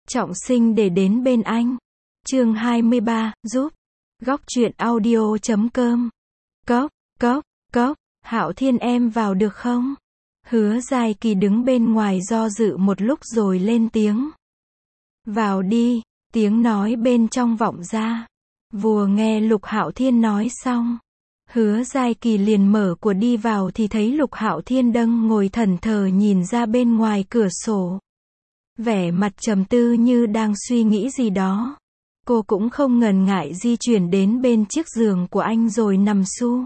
trọng sinh để đến bên anh. Chương 23, giúp. Góc truyện audio.com. Cốc, cốc, cốc, Hạo Thiên em vào được không? Hứa Giai Kỳ đứng bên ngoài do dự một lúc rồi lên tiếng. Vào đi, tiếng nói bên trong vọng ra. Vừa nghe Lục Hạo Thiên nói xong, Hứa Giai Kỳ liền mở cửa đi vào thì thấy Lục Hạo Thiên đang ngồi thẫn thờ nhìn ra bên ngoài cửa sổ. Vẻ mặt trầm tư như đang suy nghĩ gì đó. Cô cũng không ngần ngại di chuyển đến bên chiếc giường của anh rồi nằm su.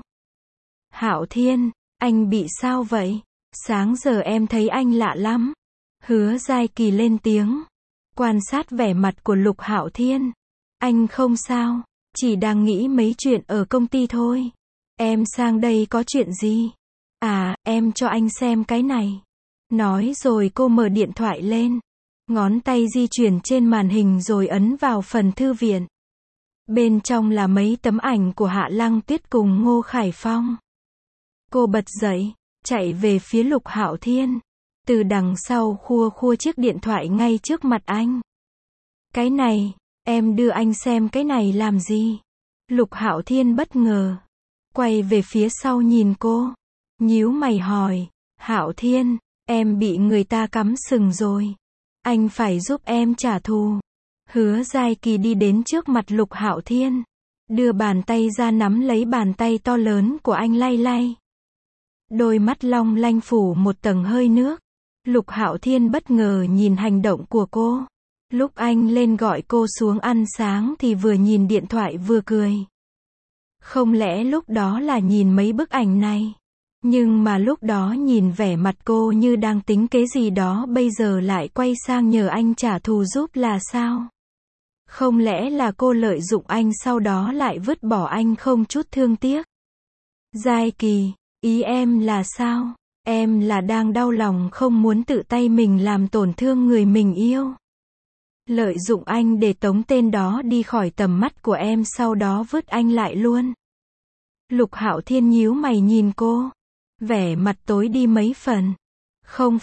Hạo Thiên, anh bị sao vậy? Sáng giờ em thấy anh lạ lắm. Hứa Giai Kỳ lên tiếng. Quan sát vẻ mặt của Lục Hạo Thiên. Anh không sao, chỉ đang nghĩ mấy chuyện ở công ty thôi. Em sang đây có chuyện gì? À, em cho anh xem cái này. Nói rồi cô mở điện thoại lên. Ngón tay di chuyển trên màn hình rồi ấn vào phần thư viện. Bên trong là mấy tấm ảnh của Hạ Lăng Tuyết cùng Ngô Khải Phong. Cô bật dậy, chạy về phía Lục Hạo Thiên. Từ đằng sau khua khua chiếc điện thoại ngay trước mặt anh. Cái này, em đưa anh xem cái này làm gì? Lục Hạo Thiên bất ngờ. Quay về phía sau nhìn cô. Nhíu mày hỏi, Hạo Thiên, em bị người ta cắm sừng rồi. Anh phải giúp em trả thù. Hứa Giai Kỳ đi đến trước mặt Lục Hạo Thiên. Đưa bàn tay ra nắm lấy bàn tay to lớn của anh lay lay. Đôi mắt long lanh phủ một tầng hơi nước. Lục Hạo Thiên bất ngờ nhìn hành động của cô. Lúc anh lên gọi cô xuống ăn sáng thì vừa nhìn điện thoại vừa cười. Không lẽ lúc đó là nhìn mấy bức ảnh này? Nhưng mà lúc đó nhìn vẻ mặt cô như đang tính kế gì đó, bây giờ lại quay sang nhờ anh trả thù giúp là sao? Không lẽ là cô lợi dụng anh sau đó lại vứt bỏ anh không chút thương tiếc? Giai Kỳ, ý em là sao? Em là đang đau lòng không muốn tự tay mình làm tổn thương người mình yêu. Lợi dụng anh để tống tên đó đi khỏi tầm mắt của em sau đó vứt anh lại luôn. Lục Hạo Thiên nhíu mày nhìn cô. Vẻ mặt tối đi mấy phần. Không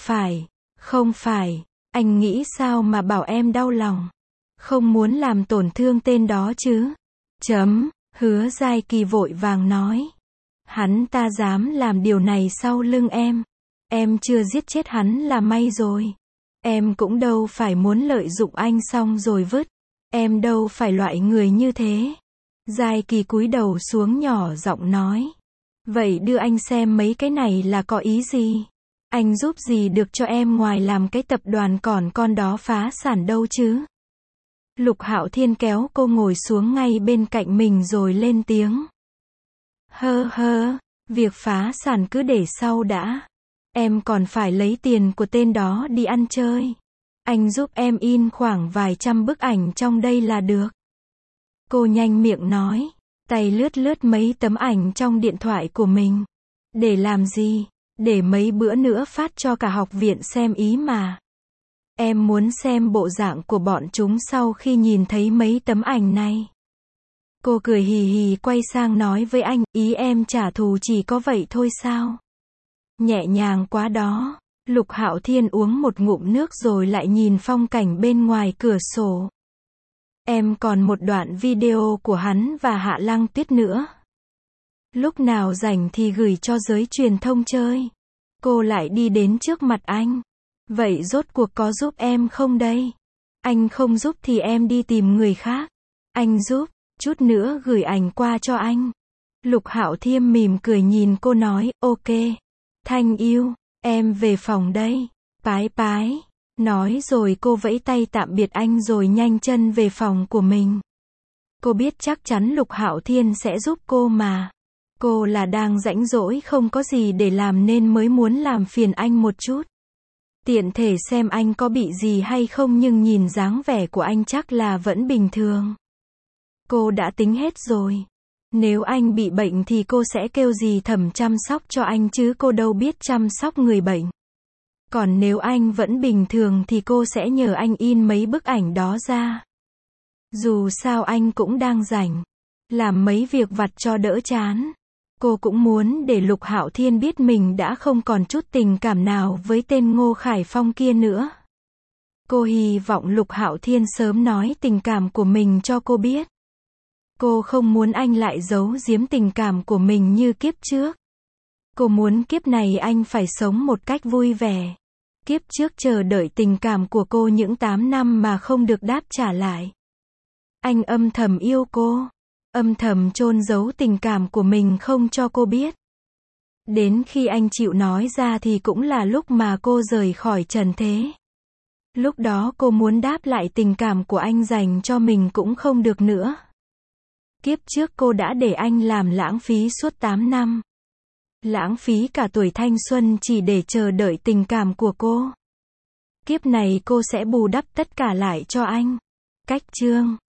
phải, anh nghĩ sao mà bảo em đau lòng. Không muốn làm tổn thương tên đó chứ. Hứa Giai Kỳ vội vàng nói. Hắn ta dám làm điều này sau lưng em. Em chưa giết chết hắn là may rồi. Em cũng đâu phải muốn lợi dụng anh xong rồi vứt. Em đâu phải loại người như thế. Giai Kỳ cúi đầu xuống nhỏ giọng nói. Vậy đưa anh xem mấy cái này là có ý gì? Anh giúp gì được cho em ngoài làm cái tập đoàn còn con đó phá sản đâu chứ? Lục Hạo Thiên kéo cô ngồi xuống ngay bên cạnh mình rồi lên tiếng. Việc phá sản cứ để sau đã. Em còn phải lấy tiền của tên đó đi ăn chơi. Anh giúp em in khoảng vài trăm bức ảnh trong đây là được. Cô nhanh miệng nói. Tay lướt lướt mấy tấm ảnh trong điện thoại của mình. Để làm gì? Để mấy bữa nữa phát cho cả học viện xem ý mà. Em muốn xem bộ dạng của bọn chúng sau khi nhìn thấy mấy tấm ảnh này. Cô cười hì hì quay sang nói với anh, ý em trả thù chỉ có vậy thôi sao? Nhẹ nhàng quá đó. Lục Hạo Thiên uống một ngụm nước rồi lại nhìn phong cảnh bên ngoài cửa sổ. Em còn một đoạn video của hắn và Hạ Lăng Tuyết nữa. Lúc nào rảnh thì gửi cho giới truyền thông chơi. Cô lại đi đến trước mặt anh. Vậy rốt cuộc có giúp em không đây? Anh không giúp thì em đi tìm người khác. Anh giúp, chút nữa gửi ảnh qua cho anh. Lục Hạo Thiên mỉm cười nhìn cô nói, ok. Thanh yêu, em về phòng đây. Bái bái. Nói rồi cô vẫy tay tạm biệt anh rồi nhanh chân về phòng của mình. Cô biết chắc chắn Lục Hạo Thiên sẽ giúp cô mà. Cô là đang rảnh rỗi không có gì để làm nên mới muốn làm phiền anh một chút. Tiện thể xem anh có bị gì hay không, nhưng nhìn dáng vẻ của anh chắc là vẫn bình thường. Cô đã tính hết rồi. Nếu anh bị bệnh thì cô sẽ kêu dì Thẩm chăm sóc cho anh chứ cô đâu biết chăm sóc người bệnh. Còn nếu anh vẫn bình thường thì cô sẽ nhờ anh in mấy bức ảnh đó ra. Dù sao anh cũng đang rảnh. Làm mấy việc vặt cho đỡ chán. Cô cũng muốn để Lục Hạo Thiên biết mình đã không còn chút tình cảm nào với tên Ngô Khải Phong kia nữa. Cô hy vọng Lục Hạo Thiên sớm nói tình cảm của mình cho cô biết. Cô không muốn anh lại giấu giếm tình cảm của mình như kiếp trước. Cô muốn kiếp này anh phải sống một cách vui vẻ. Kiếp trước chờ đợi tình cảm của cô những 8 năm mà không được đáp trả lại. Anh âm thầm yêu cô, âm thầm chôn giấu tình cảm của mình không cho cô biết. Đến khi anh chịu nói ra thì cũng là lúc mà cô rời khỏi trần thế. Lúc đó cô muốn đáp lại tình cảm của anh dành cho mình cũng không được nữa. Kiếp trước cô đã để anh làm lãng phí suốt 8 năm. Lãng phí cả tuổi thanh xuân chỉ để chờ đợi tình cảm của cô. Kiếp này cô sẽ bù đắp tất cả lại cho anh. Cách chương